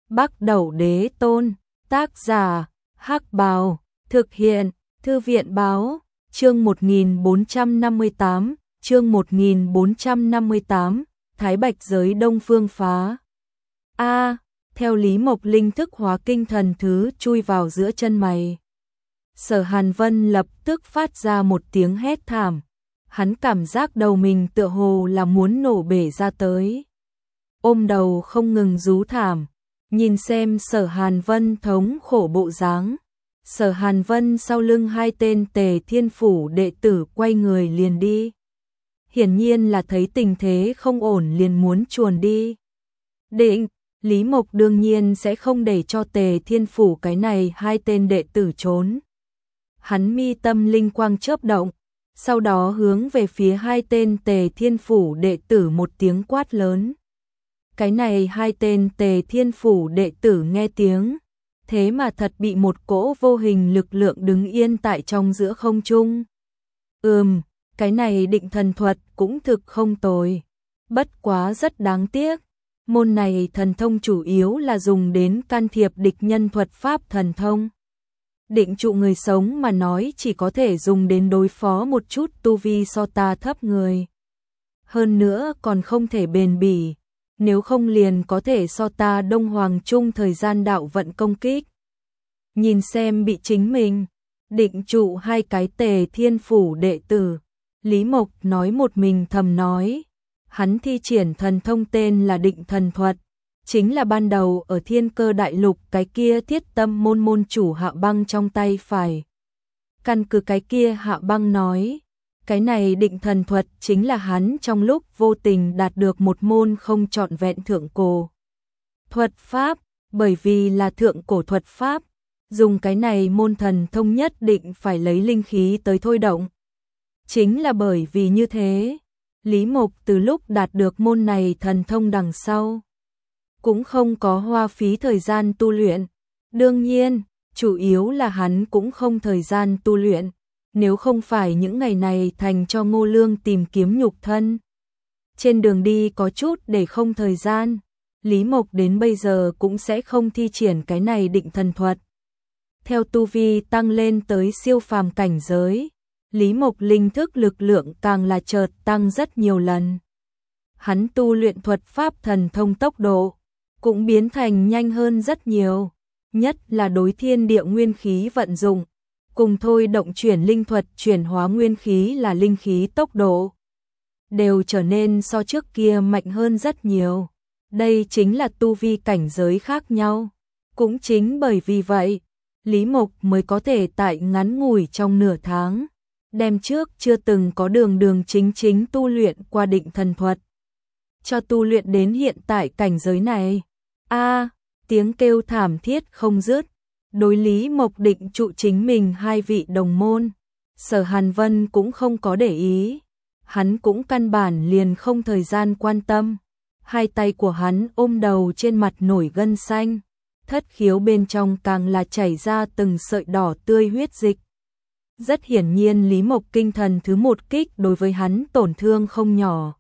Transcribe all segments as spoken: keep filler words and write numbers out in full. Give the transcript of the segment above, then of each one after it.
Bắc Đẩu Đế Tôn, tác giả, Hắc Bào, thực hiện, Thư viện báo, chương một nghìn bốn trăm năm mươi tám, chương một nghìn bốn trăm năm mươi tám, Thái Bạch giới Đông Phương phá. A, theo Lý Mộc linh thức hóa kinh thần thứ chui vào giữa chân mày. Sở Hàn Vân lập tức phát ra một tiếng hét thảm, hắn cảm giác đầu mình tựa hồ là muốn nổ bể ra tới. Ôm đầu không ngừng rú thảm, nhìn xem Sở Hàn Vân thống khổ bộ dáng. Sở Hàn Vân sau lưng hai tên Tề Thiên Phủ đệ tử quay người liền đi. Hiển nhiên là thấy tình thế không ổn liền muốn chuồn đi. Định, Lý Mộc đương nhiên sẽ không để cho Tề Thiên Phủ cái này hai tên đệ tử trốn. Hắn mi tâm linh quang chớp động, sau đó hướng về phía hai tên Tề Thiên Phủ đệ tử một tiếng quát lớn. Cái này hai tên Tề Thiên Phủ đệ tử nghe tiếng, thế mà thật bị một cỗ vô hình lực lượng đứng yên tại trong giữa không trung. Ừm, cái này định thần thuật cũng thực không tồi, bất quá rất đáng tiếc. Môn này thần thông chủ yếu là dùng đến can thiệp địch nhân thuật pháp thần thông. Định trụ người sống mà nói chỉ có thể dùng đến đối phó một chút tu vi so ta thấp người. Hơn nữa còn không thể bền bỉ, nếu không liền có thể so ta Đông Hoàng Trung thời gian đạo vận công kích. Nhìn xem bị chính mình định trụ hai cái Tề Thiên Phủ đệ tử, Lý Mộc nói một mình thầm nói. Hắn thi triển thần thông tên là định thần thuật, chính là ban đầu ở Thiên Cơ Đại Lục cái kia Thiết Tâm môn môn chủ Hạ Băng trong tay phải. Căn cứ cái kia Hạ Băng nói, cái này định thần thuật chính là hắn trong lúc vô tình đạt được một môn không trọn vẹn thượng cổ thuật pháp, bởi vì là thượng cổ thuật pháp, dùng cái này môn thần thông nhất định phải lấy linh khí tới thôi động. Chính là bởi vì như thế, Lý Mộc từ lúc đạt được môn này thần thông đằng sau, cũng không có hoa phí thời gian tu luyện. Đương nhiên, chủ yếu là hắn cũng không thời gian tu luyện, nếu không phải những ngày này thành cho Ngô Lương tìm kiếm nhục thân. Trên đường đi có chút để không thời gian, Lý Mộc đến bây giờ cũng sẽ không thi triển cái này định thần thuật. Theo tu vi tăng lên tới siêu phàm cảnh giới, Lý Mộc linh thức lực lượng càng là chợt tăng rất nhiều lần. Hắn tu luyện thuật pháp thần thông tốc độ cũng biến thành nhanh hơn rất nhiều, nhất là đối thiên địa nguyên khí vận dụng, cùng thôi động chuyển linh thuật chuyển hóa nguyên khí là linh khí tốc độ, đều trở nên so trước kia mạnh hơn rất nhiều. Đây chính là tu vi cảnh giới khác nhau. Cũng chính bởi vì vậy, Lý Mộc mới có thể tại ngắn ngủi trong nửa tháng, đem trước chưa từng có đường đường chính chính tu luyện qua định thần thuật, cho tu luyện đến hiện tại cảnh giới này. A, tiếng kêu thảm thiết không dứt. Đối Lý Mộc định trụ chính mình hai vị đồng môn, Sở Hàn Vân cũng không có để ý, hắn cũng căn bản liền không thời gian quan tâm. Hai tay của hắn ôm đầu trên mặt nổi gân xanh, thất khiếu bên trong càng là chảy ra từng sợi đỏ tươi huyết dịch. Rất hiển nhiên Lý Mộc kinh thần thứ một kích đối với hắn tổn thương không nhỏ.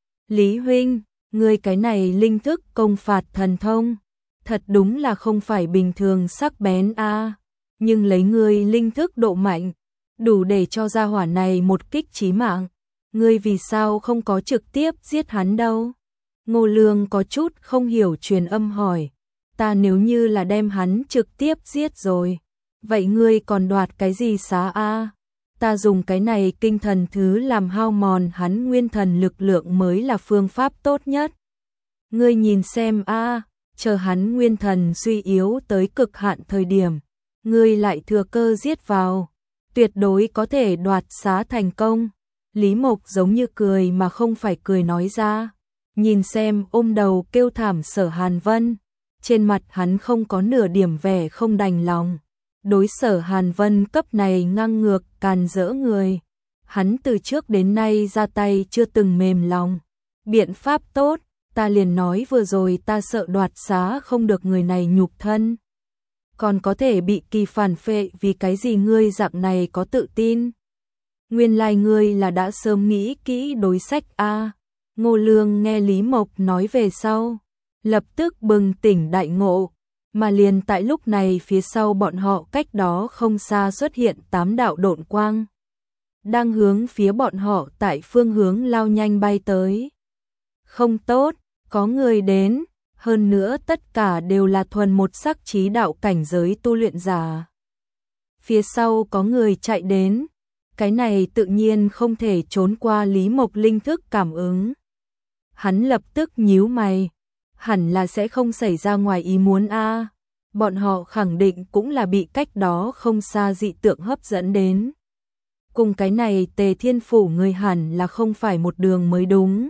Lý huynh, ngươi cái này linh thức công phạt thần thông, thật đúng là không phải bình thường sắc bén a, à. Nhưng lấy ngươi linh thức độ mạnh, đủ để cho gia hỏa này một kích chí mạng. Ngươi vì sao không có trực tiếp giết hắn đâu? Ngô Lương có chút không hiểu truyền âm hỏi. Ta nếu như là đem hắn trực tiếp giết rồi, vậy ngươi còn đoạt cái gì xá a? Ta dùng cái này kinh thần thứ làm hao mòn hắn nguyên thần lực lượng mới là phương pháp tốt nhất. Ngươi nhìn xem a, chờ hắn nguyên thần suy yếu tới cực hạn thời điểm, ngươi lại thừa cơ giết vào, tuyệt đối có thể đoạt xá thành công. Lý Mộc giống như cười mà không phải cười nói ra, nhìn xem ôm đầu kêu thảm Sở Hàn Vân, trên mặt hắn không có nửa điểm vẻ không đành lòng. Đối Sở Hàn Vân cấp này ngang ngược càn rỡ người, hắn từ trước đến nay ra tay chưa từng mềm lòng. Biện pháp tốt, ta liền nói vừa rồi ta sợ đoạt xá không được người này nhục thân, còn có thể bị kỳ phản phệ, vì cái gì ngươi dạng này có tự tin? Nguyên lai ngươi là đã sớm nghĩ kỹ đối sách a. Ngô Lương nghe Lý Mộc nói về sau, lập tức bừng tỉnh đại ngộ, Mà liền tại lúc này phía sau bọn họ cách đó không xa xuất hiện tám đạo độn quang, đang hướng phía bọn họ tại phương hướng lao nhanh bay tới. Không tốt, có người đến, hơn nữa tất cả đều là thuần một sắc chí đạo cảnh giới tu luyện giả. Phía sau có người chạy đến, cái này tự nhiên không thể trốn qua Lý Mộc linh thức cảm ứng. Hắn lập tức nhíu mày, hẳn là sẽ không xảy ra ngoài ý muốn a. Bọn họ khẳng định cũng là bị cách đó không xa dị tượng hấp dẫn đến. Cùng cái này Tề Thiên Phủ người hẳn là không phải một đường mới đúng.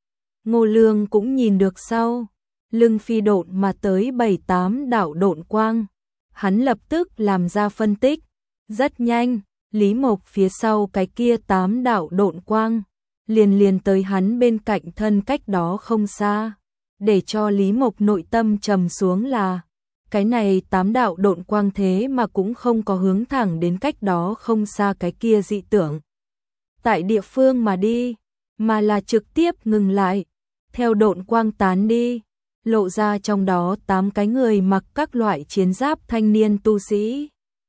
Ngô Lương cũng nhìn được sau, lưng phi độn mà tới bảy tám đạo độn quang. Hắn lập tức làm ra phân tích, rất nhanh, Lý Mộc phía sau cái kia tám đạo độn quang, liền liền tới hắn bên cạnh thân cách đó không xa. Để cho Lý Mộc nội tâm trầm xuống là, cái này tám đạo độn quang thế mà cũng không có hướng thẳng đến cách đó không xa cái kia dị tưởng. Tại địa phương mà đi, mà là trực tiếp ngừng lại, theo độn quang tán đi, lộ ra trong đó tám cái người mặc các loại chiến giáp thanh niên tu sĩ.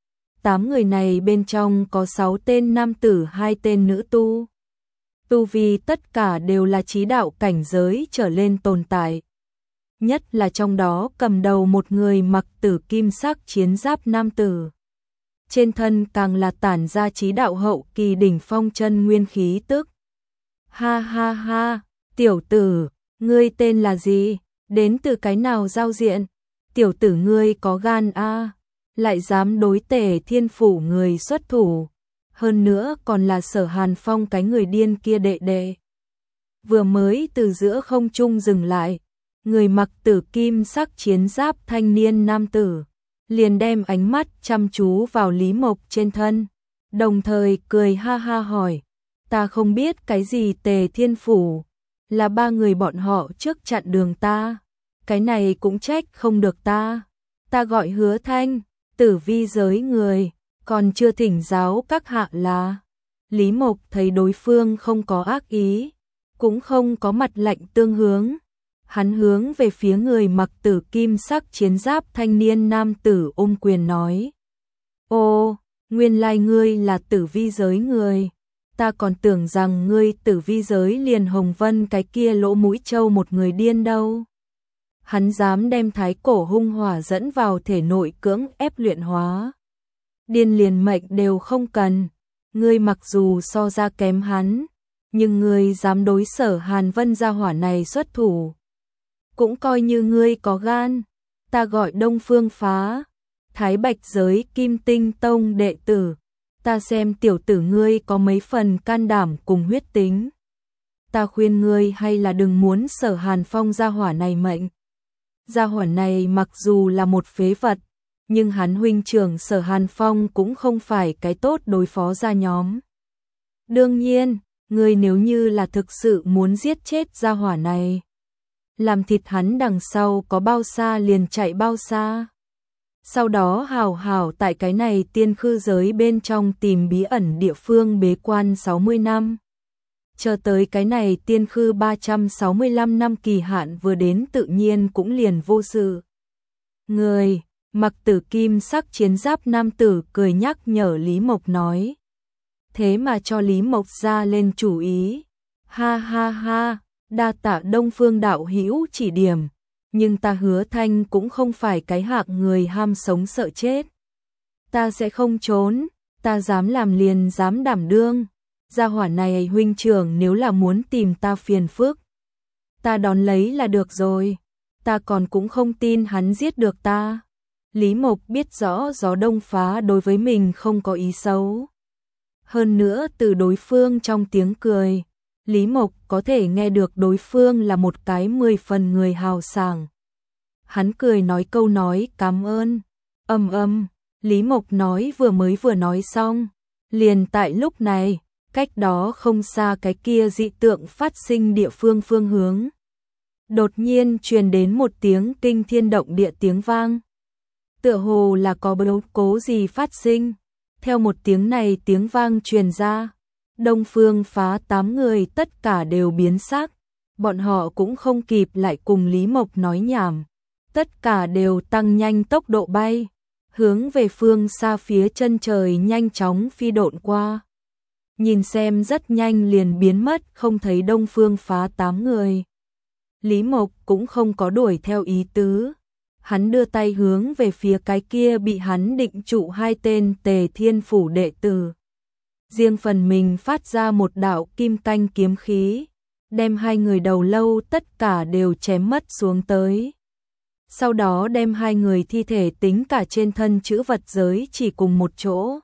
Tám người này bên trong có sáu tên nam tử, hai tên nữ tu. Tu vi tất cả đều là chí đạo cảnh giới trở lên tồn tại. Nhất là trong đó cầm đầu một người mặc tử kim sắc chiến giáp nam tử. Trên thân càng là tản ra chí đạo hậu kỳ đỉnh phong chân nguyên khí tức. Ha ha ha, tiểu tử, ngươi tên là gì? Đến từ cái nào giao diện? Tiểu tử ngươi có gan a, lại dám đối Tề Thiên Phủ người xuất thủ, hơn nữa còn là Sở Hàn Phong cái người điên kia đệ đệ. Vừa mới từ giữa không trung dừng lại, người mặc tử kim sắc chiến giáp thanh niên nam tử liền đem ánh mắt chăm chú vào Lý Mộc trên thân, đồng thời cười ha ha hỏi, ta không biết cái gì Tề Thiên Phủ, là ba người bọn họ trước chặn đường ta, cái này cũng trách không được ta, ta gọi Hứa Thanh, tử vi giới người, còn chưa thỉnh giáo các hạ là. Lý Mộc thấy đối phương không có ác ý, cũng không có mặt lạnh tương hướng. Hắn hướng về phía người mặc tử kim sắc chiến giáp thanh niên nam tử ôm quyền nói. Ô, nguyên lai ngươi là tử vi giới người. Ta còn tưởng rằng ngươi tử vi giới liền Hồng Vân cái kia lỗ mũi trâu một người điên đâu. Hắn dám đem thái cổ hung hỏa dẫn vào thể nội cưỡng ép luyện hóa. Điên liền mệnh đều không cần. Ngươi mặc dù so ra kém hắn, nhưng ngươi dám đối Sở Hàn Vân gia hỏa này xuất thủ. Cũng coi như ngươi có gan. Ta gọi Đông Phương Phá, Thái Bạch giới Kim Tinh Tông đệ tử. Ta xem tiểu tử ngươi có mấy phần can đảm cùng huyết tính. Ta khuyên ngươi hay là đừng muốn Sở Hàn Phong gia hỏa này mệnh. Gia hỏa này mặc dù là một phế vật, nhưng hắn huynh trưởng Sở Hàn Phong cũng không phải cái tốt đối phó gia nhóm. Đương nhiên, ngươi nếu như là thực sự muốn giết chết gia hỏa này, làm thịt hắn đằng sau có bao xa liền chạy bao xa. Sau đó hào hào tại cái này tiên khư giới bên trong tìm bí ẩn địa phương bế quan sáu mươi năm. Chờ tới cái này tiên khư ba trăm sáu mươi lăm năm kỳ hạn vừa đến tự nhiên cũng liền vô sự. Người, mặc tử kim sắc chiến giáp nam tử cười nhắc nhở Lý Mộc nói. Thế mà cho Lý Mộc ra lên chủ ý. Ha ha ha, đa tạ Đông Phương đạo hữu chỉ điểm. Nhưng ta Hứa Thanh cũng không phải cái hạng người ham sống sợ chết. Ta sẽ không trốn, ta dám làm liền dám đảm đương. Gia hỏa này huynh trưởng nếu là muốn tìm ta phiền phức, ta đón lấy là được rồi. Ta còn cũng không tin hắn giết được ta. Lý Mộc biết rõ Gió Đông Phá đối với mình không có ý xấu. Hơn nữa từ đối phương trong tiếng cười, Lý Mộc có thể nghe được đối phương là một cái mười phần người hào sảng. Hắn cười nói câu nói cảm ơn. Âm âm, Lý Mộc nói vừa mới vừa nói xong. Liền tại lúc này, cách đó không xa cái kia dị tượng phát sinh địa phương phương hướng. Đột nhiên truyền đến một tiếng kinh thiên động địa tiếng vang. Tựa hồ là có biến cố gì phát sinh. Theo một tiếng này tiếng vang truyền ra, Đông Phương Phá tám người tất cả đều biến sắc. Bọn họ cũng không kịp lại cùng Lý Mộc nói nhảm. tất cả đều tăng nhanh tốc độ bay, hướng về phương xa phía chân trời nhanh chóng phi độn qua. Nhìn xem rất nhanh liền biến mất không thấy Đông Phương Phá tám người. Lý Mộc cũng không có đuổi theo ý tứ. Hắn đưa tay hướng về phía cái kia bị hắn định trụ hai tên Tề Thiên Phủ đệ tử. Riêng phần mình phát ra một đạo kim canh kiếm khí, đem hai người đầu lâu tất cả đều chém mất xuống tới. Sau đó đem hai người thi thể tính cả trên thân chữ vật giới chỉ cùng một chỗ.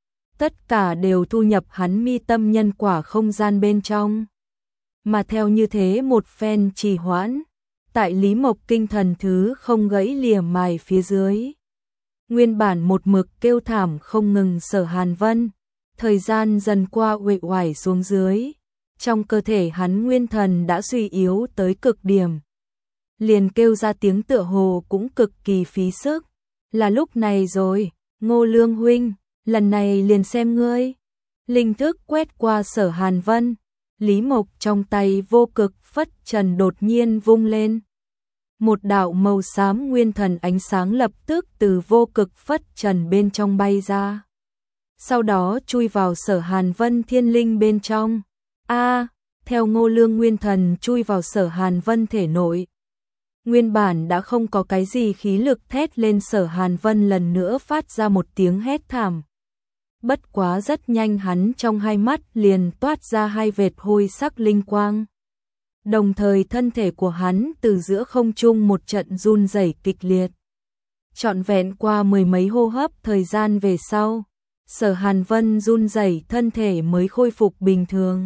Tất cả đều thu nhập hắn mi tâm nhân quả không gian bên trong. Mà theo như thế một phen trì hoãn, tại Lý Mộc kinh thần thứ không gãy lìa mài phía dưới. Nguyên bản một mực kêu thảm không ngừng Sở Hàn Vân, thời gian dần qua uể oải xuống dưới, trong cơ thể hắn nguyên thần đã suy yếu tới cực điểm. Liền kêu ra tiếng tựa hồ cũng cực kỳ phí sức. Là lúc này rồi, Ngô Lương huynh, lần này liền xem ngươi. Linh thức quét qua Sở Hàn Vân, Lý Mộc trong tay vô cực phất trần đột nhiên vung lên. Một đạo màu xám nguyên thần ánh sáng lập tức từ vô cực phất trần bên trong bay ra. Sau đó chui vào Sở Hàn Vân thiên linh bên trong. A, theo Ngô Lương nguyên thần chui vào Sở Hàn Vân thể nội. Nguyên bản đã không có cái gì khí lực thét lên Sở Hàn Vân lần nữa phát ra một tiếng hét thảm. Bất quá rất nhanh hắn trong hai mắt liền toát ra hai vệt hôi sắc linh quang. Đồng thời thân thể của hắn từ giữa không trung một trận run rẩy kịch liệt. Trọn vẹn qua mười mấy hô hấp thời gian về sau, Sở Hàn Vân run rẩy thân thể mới khôi phục bình thường.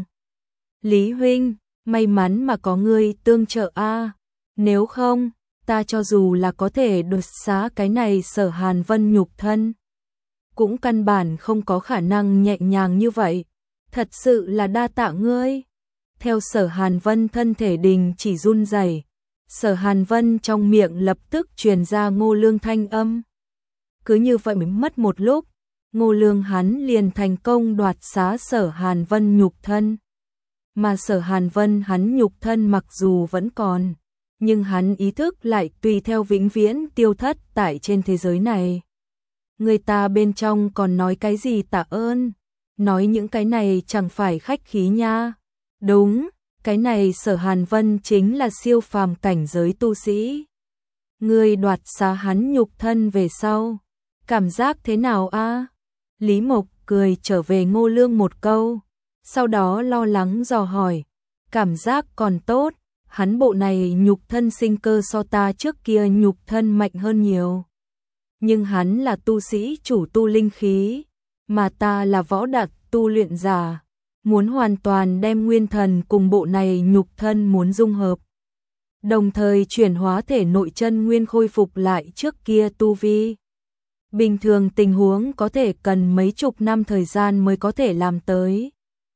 Lý huynh, may mắn mà có ngươi tương trợ a, nếu không, ta cho dù là có thể đột xá cái này Sở Hàn Vân nhục thân, cũng căn bản không có khả năng nhẹ nhàng như vậy. Thật sự là đa tạ ngươi. Theo Sở Hàn Vân thân thể đình chỉ run rẩy, Sở Hàn Vân trong miệng lập tức truyền ra Ngô Lương thanh âm. Cứ như vậy mới mất một lúc, Ngô Lương hắn liền thành công đoạt xá Sở Hàn Vân nhục thân. Mà Sở Hàn Vân hắn nhục thân mặc dù vẫn còn, nhưng hắn ý thức lại tùy theo vĩnh viễn tiêu thất tại trên thế giới này. Người ta bên trong còn nói cái gì tạ ơn, nói những cái này chẳng phải khách khí nha. Đúng, cái này Sở Hàn Vân chính là siêu phàm cảnh giới tu sĩ. Ngươi đoạt xá hắn nhục thân về sau, cảm giác thế nào a? Lý Mộc cười trở về Ngô Lương một câu, sau đó lo lắng dò hỏi, cảm giác còn tốt, hắn bộ này nhục thân sinh cơ so ta trước kia nhục thân mạnh hơn nhiều. Nhưng hắn là tu sĩ chủ tu linh khí, mà ta là võ đặc tu luyện giả, muốn hoàn toàn đem nguyên thần cùng bộ này nhục thân muốn dung hợp. Đồng thời chuyển hóa thể nội chân nguyên khôi phục lại trước kia tu vi. Bình thường tình huống có thể cần mấy chục năm thời gian mới có thể làm tới.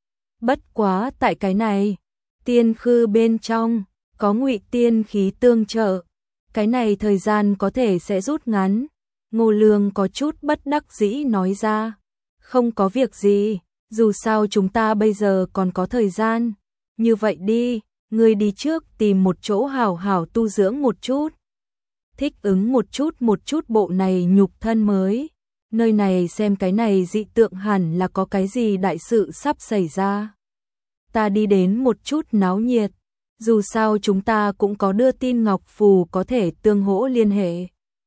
Bất quá tại cái này, tiên khư bên trong, có ngụy tiên khí tương trợ, cái này thời gian có thể sẽ rút ngắn. Ngô Lương có chút bất đắc dĩ nói ra, không có việc gì, dù sao chúng ta bây giờ còn có thời gian. Như vậy đi, ngươi đi trước tìm một chỗ hảo hảo tu dưỡng một chút. Thích ứng một chút một chút bộ này nhục thân mới. Nơi này xem cái này dị tượng hẳn là có cái gì đại sự sắp xảy ra. Ta đi đến một chút náo nhiệt, dù sao chúng ta cũng có đưa tin ngọc phù có thể tương hỗ liên hệ.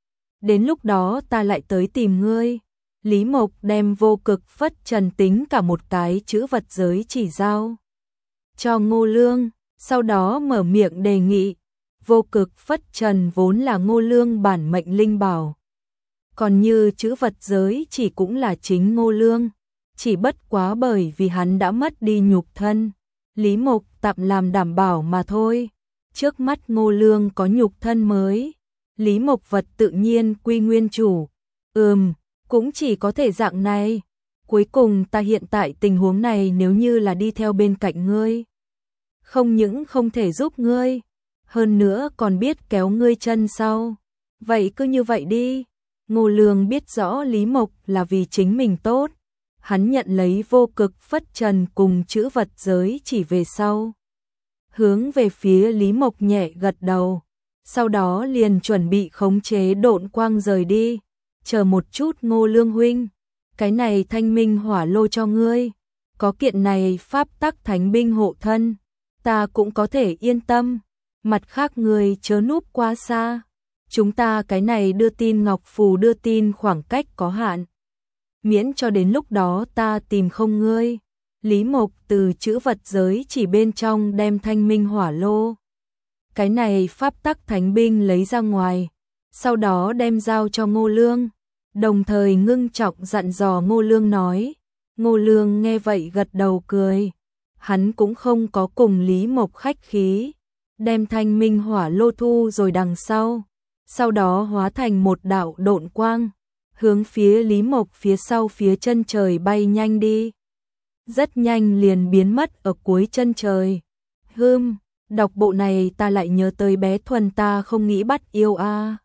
Đến lúc đó ta lại tới tìm ngươi. Lý Mộc đem vô cực phất trần tính cả một cái chữ vật giới chỉ giao cho Ngô Lương, sau đó mở miệng đề nghị. Vô cực phất trần vốn là Ngô Lương bản mệnh linh bảo, còn như chữ vật giới chỉ cũng là chính Ngô Lương, chỉ bất quá bởi vì hắn đã mất đi nhục thân, Lý Mộc tạm làm đảm bảo mà thôi. Trước mắt Ngô Lương có nhục thân mới, Lý Mộc vật tự nhiên quy nguyên chủ. Ừm, cũng chỉ có thể dạng này. Cuối cùng ta hiện tại tình huống này nếu như là đi theo bên cạnh ngươi, không những không thể giúp ngươi, hơn nữa còn biết kéo ngươi chân sau. Vậy cứ như vậy đi. Ngô Lương biết rõ Lý Mộc là vì chính mình tốt. Hắn nhận lấy vô cực phất trần cùng chữ vật giới chỉ về sau, hướng về phía Lý Mộc nhẹ gật đầu. sau đó liền chuẩn bị khống chế độn quang rời đi. Chờ một chút Ngô Lương huynh, cái này thanh minh hỏa lô cho ngươi, có kiện này pháp tắc thánh binh hộ thân, ta cũng có thể yên tâm, mặt khác ngươi chớ núp quá xa. Chúng ta cái này đưa tin ngọc phù đưa tin khoảng cách có hạn, miễn cho đến lúc đó ta tìm không ngươi. Lý Mộc từ chữ vật giới chỉ bên trong đem thanh minh hỏa lô, cái này pháp tắc thánh binh lấy ra ngoài, sau đó đem giao cho Ngô Lương, đồng thời ngưng trọng dặn dò Ngô Lương nói. Ngô Lương nghe vậy gật đầu cười, hắn cũng không có cùng Lý Mộc khách khí, đem thanh minh hỏa lô thu rồi đằng sau, sau đó hóa thành một đạo độn quang, hướng phía Lý Mộc phía sau phía chân trời bay nhanh đi. Rất nhanh liền biến mất ở cuối chân trời. Hừm, đọc bộ này ta lại nhớ tới bé Thuần ta không nghĩ bắt yêu a. À.